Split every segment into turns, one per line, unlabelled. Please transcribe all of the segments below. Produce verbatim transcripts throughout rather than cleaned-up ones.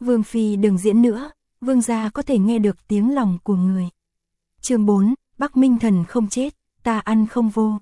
Vương phi đừng diễn nữa, vương gia có thể nghe được tiếng lòng của người. Chương bốn, Bắc Minh Thần không chết, ta ăn không vô.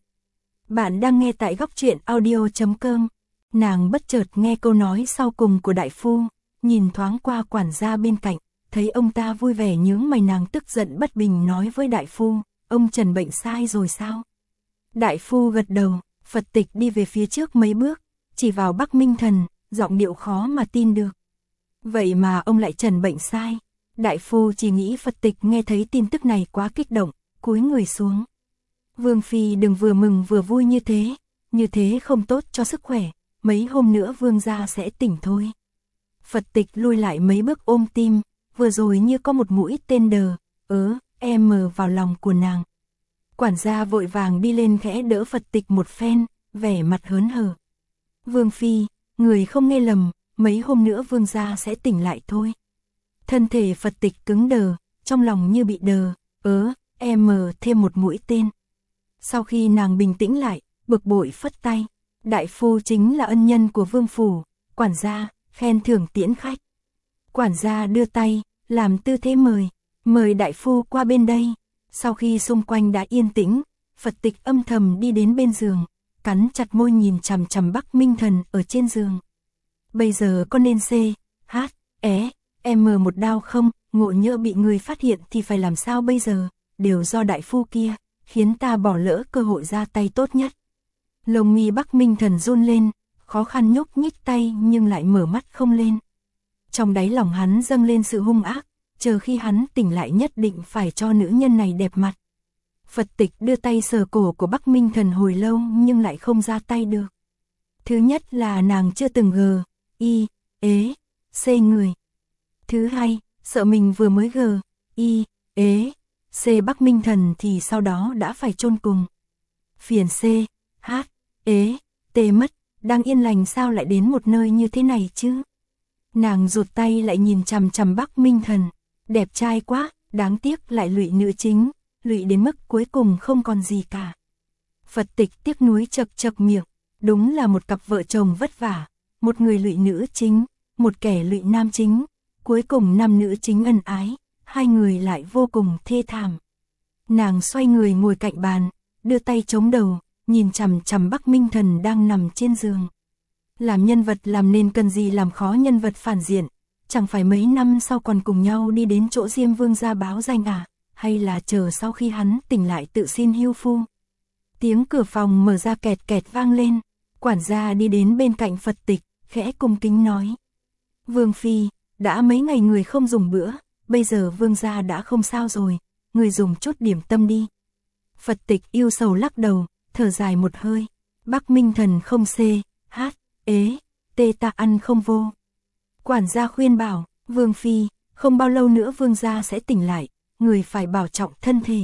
Bạn đang nghe tại góc truyện audio chấm com. Nàng bất chợt nghe câu nói sau cùng của đại phu, nhìn thoáng qua quản gia bên cạnh, thấy ông ta vui vẻ nhướng mày, nàng tức giận bất bình nói với đại phu, ông Trần bệnh sai rồi sao? Đại phu gật đầu, Phật Tịch đi về phía trước mấy bước, chỉ vào Bắc Minh Thần, giọng điệu khó mà tin được. Vậy mà ông lại trần bệnh sai. Đại phu chỉ nghĩ Phật Tịch nghe thấy tin tức này quá kích động, cúi người xuống. Vương phi đừng vừa mừng vừa vui như thế, như thế không tốt cho sức khỏe, mấy hôm nữa vương gia sẽ tỉnh thôi. Phật Tịch lui lại mấy bước ôm tim, vừa rồi như có một mũi tên đờ, ớ, em vào lòng của nàng. Quản gia vội vàng đi lên khẽ đỡ Phật Tịch một phen, vẻ mặt hớn hở. Vương phi, người không nghe lầm, mấy hôm nữa vương gia sẽ tỉnh lại thôi. Thân thể Phật Tịch cứng đờ, trong lòng như bị đờ, ớ, em thêm một mũi tên. Sau khi nàng bình tĩnh lại, bực bội phất tay, đại phu chính là ân nhân của vương phủ, quản gia, khen thưởng tiễn khách. Quản gia đưa tay, làm tư thế mời, mời đại phu qua bên đây. Sau khi xung quanh đã yên tĩnh, Phật Tịch âm thầm đi đến bên giường, cắn chặt môi nhìn chằm chằm Bắc Minh Thần ở trên giường. Bây giờ có nên C, H, é, M một đao không, ngộ nhỡ bị người phát hiện thì phải làm sao bây giờ, đều do đại phu kia, khiến ta bỏ lỡ cơ hội ra tay tốt nhất. Lông mi Bắc Minh Thần run lên, khó khăn nhúc nhích tay nhưng lại mở mắt không lên. Trong đáy lòng hắn dâng lên sự hung ác, chờ khi hắn tỉnh lại nhất định phải cho nữ nhân này đẹp mặt. Phật Tịch đưa tay sờ cổ của Bắc Minh Thần hồi lâu nhưng lại không ra tay được. Thứ nhất là nàng chưa từng gờ, y, ế, c người. Thứ hai, sợ mình vừa mới gờ, y, ế, c Bắc Minh Thần thì sau đó đã phải chôn cùng. Phiền c, h, ế, t mất, đang yên lành sao lại đến một nơi như thế này chứ? Nàng rụt tay lại nhìn chằm chằm Bắc Minh Thần, đẹp trai quá, đáng tiếc lại lụy nữ chính, lụy đến mức cuối cùng không còn gì cả. Phật Tịch tiếc nuối chật chật miệng, đúng là một cặp vợ chồng vất vả, một người lụy nữ chính, một kẻ lụy nam chính, cuối cùng nam nữ chính ân ái, hai người lại vô cùng thê thảm. Nàng xoay người ngồi cạnh bàn, đưa tay chống đầu, nhìn chằm chằm Bắc Minh Thần đang nằm trên giường. Làm nhân vật làm nên cần gì làm khó nhân vật phản diện, chẳng phải mấy năm sau còn cùng nhau đi đến chỗ Diêm Vương gia báo danh à, hay là chờ sau khi hắn tỉnh lại tự xin hưu phu. Tiếng cửa phòng mở ra kẹt kẹt vang lên, quản gia đi đến bên cạnh Phật Tịch, khẽ cung kính nói. Vương phi, đã mấy ngày người không dùng bữa, bây giờ vương gia đã không sao rồi, người dùng chút điểm tâm đi. Phật Tịch yêu sầu lắc đầu, thở dài một hơi, Bắc Minh Thần không c, h, ế, t ta ăn không vô. Quản gia khuyên bảo, vương phi, không bao lâu nữa vương gia sẽ tỉnh lại, người phải bảo trọng thân thể.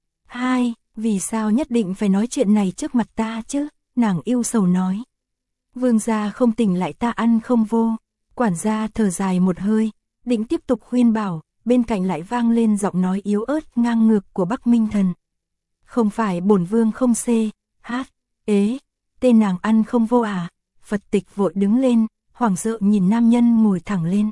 Hai, vì sao nhất định phải nói chuyện này trước mặt ta chứ, nàng yêu sầu nói. Vương gia không tỉnh lại ta ăn không vô. Quản gia thở dài một hơi, định tiếp tục khuyên bảo, bên cạnh lại vang lên giọng nói yếu ớt ngang ngược của Bắc Minh Thần. Không phải bổn vương không c, h, ế, tên nàng ăn không vô à? Phật Tịch vội đứng lên, hoảng sợ nhìn nam nhân ngồi thẳng lên.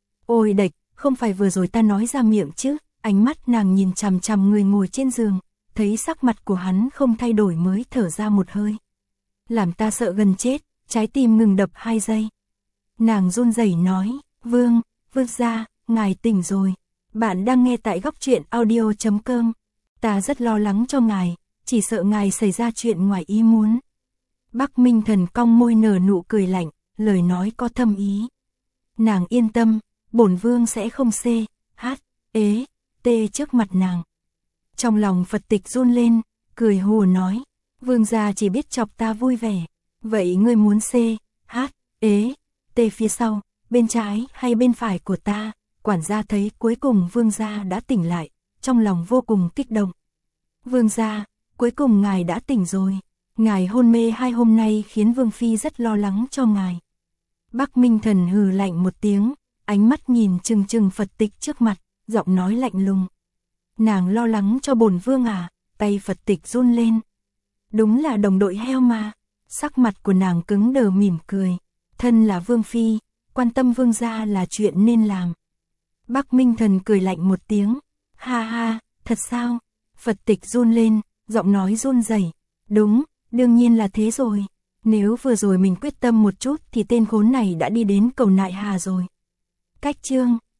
Ôi địch, không phải vừa rồi ta nói ra miệng chứ? Ánh mắt nàng nhìn chằm chằm người ngồi trên giường, thấy sắc mặt của hắn không thay đổi mới thở ra một hơi. Làm ta sợ gần chết, trái tim ngừng đập hai giây. Nàng run rẩy nói, vương, vương gia, ngài tỉnh rồi. Bạn đang nghe tại góc truyện audio chấm com. Ta rất lo lắng cho ngài, chỉ sợ ngài xảy ra chuyện ngoài ý muốn. Bắc Minh Thần cong môi nở nụ cười lạnh, lời nói có thâm ý. Nàng yên tâm, bổn vương sẽ không c, h, ế, t trước mặt nàng. Trong lòng Phật Tịch run lên, cười hùa nói, vương gia chỉ biết chọc ta vui vẻ. Vậy ngươi muốn c, h, ế, t phía sau, bên trái hay bên phải của ta? Quản gia thấy cuối cùng vương gia đã tỉnh lại, trong lòng vô cùng kích động. Vương gia, cuối cùng ngài đã tỉnh rồi. Ngài hôn mê hai hôm nay khiến vương phi rất lo lắng cho ngài. Bắc Minh Thần hừ lạnh một tiếng, ánh mắt nhìn chừng chừng Phật Tịch trước mặt, giọng nói lạnh lùng. Nàng lo lắng cho bổn vương à? Tay Phật Tịch run lên. Đúng là đồng đội heo mà. Sắc mặt của nàng cứng đờ mỉm cười. Thân là vương phi, quan tâm vương gia là chuyện nên làm. Bắc Minh Thần cười lạnh một tiếng, ha ha, thật sao? Phật Tịch run lên, giọng nói run rẩy. Đúng, đương nhiên là thế rồi. Nếu vừa rồi mình quyết tâm một chút thì tên khốn này đã đi đến cầu Nại Hà rồi. Cách chương,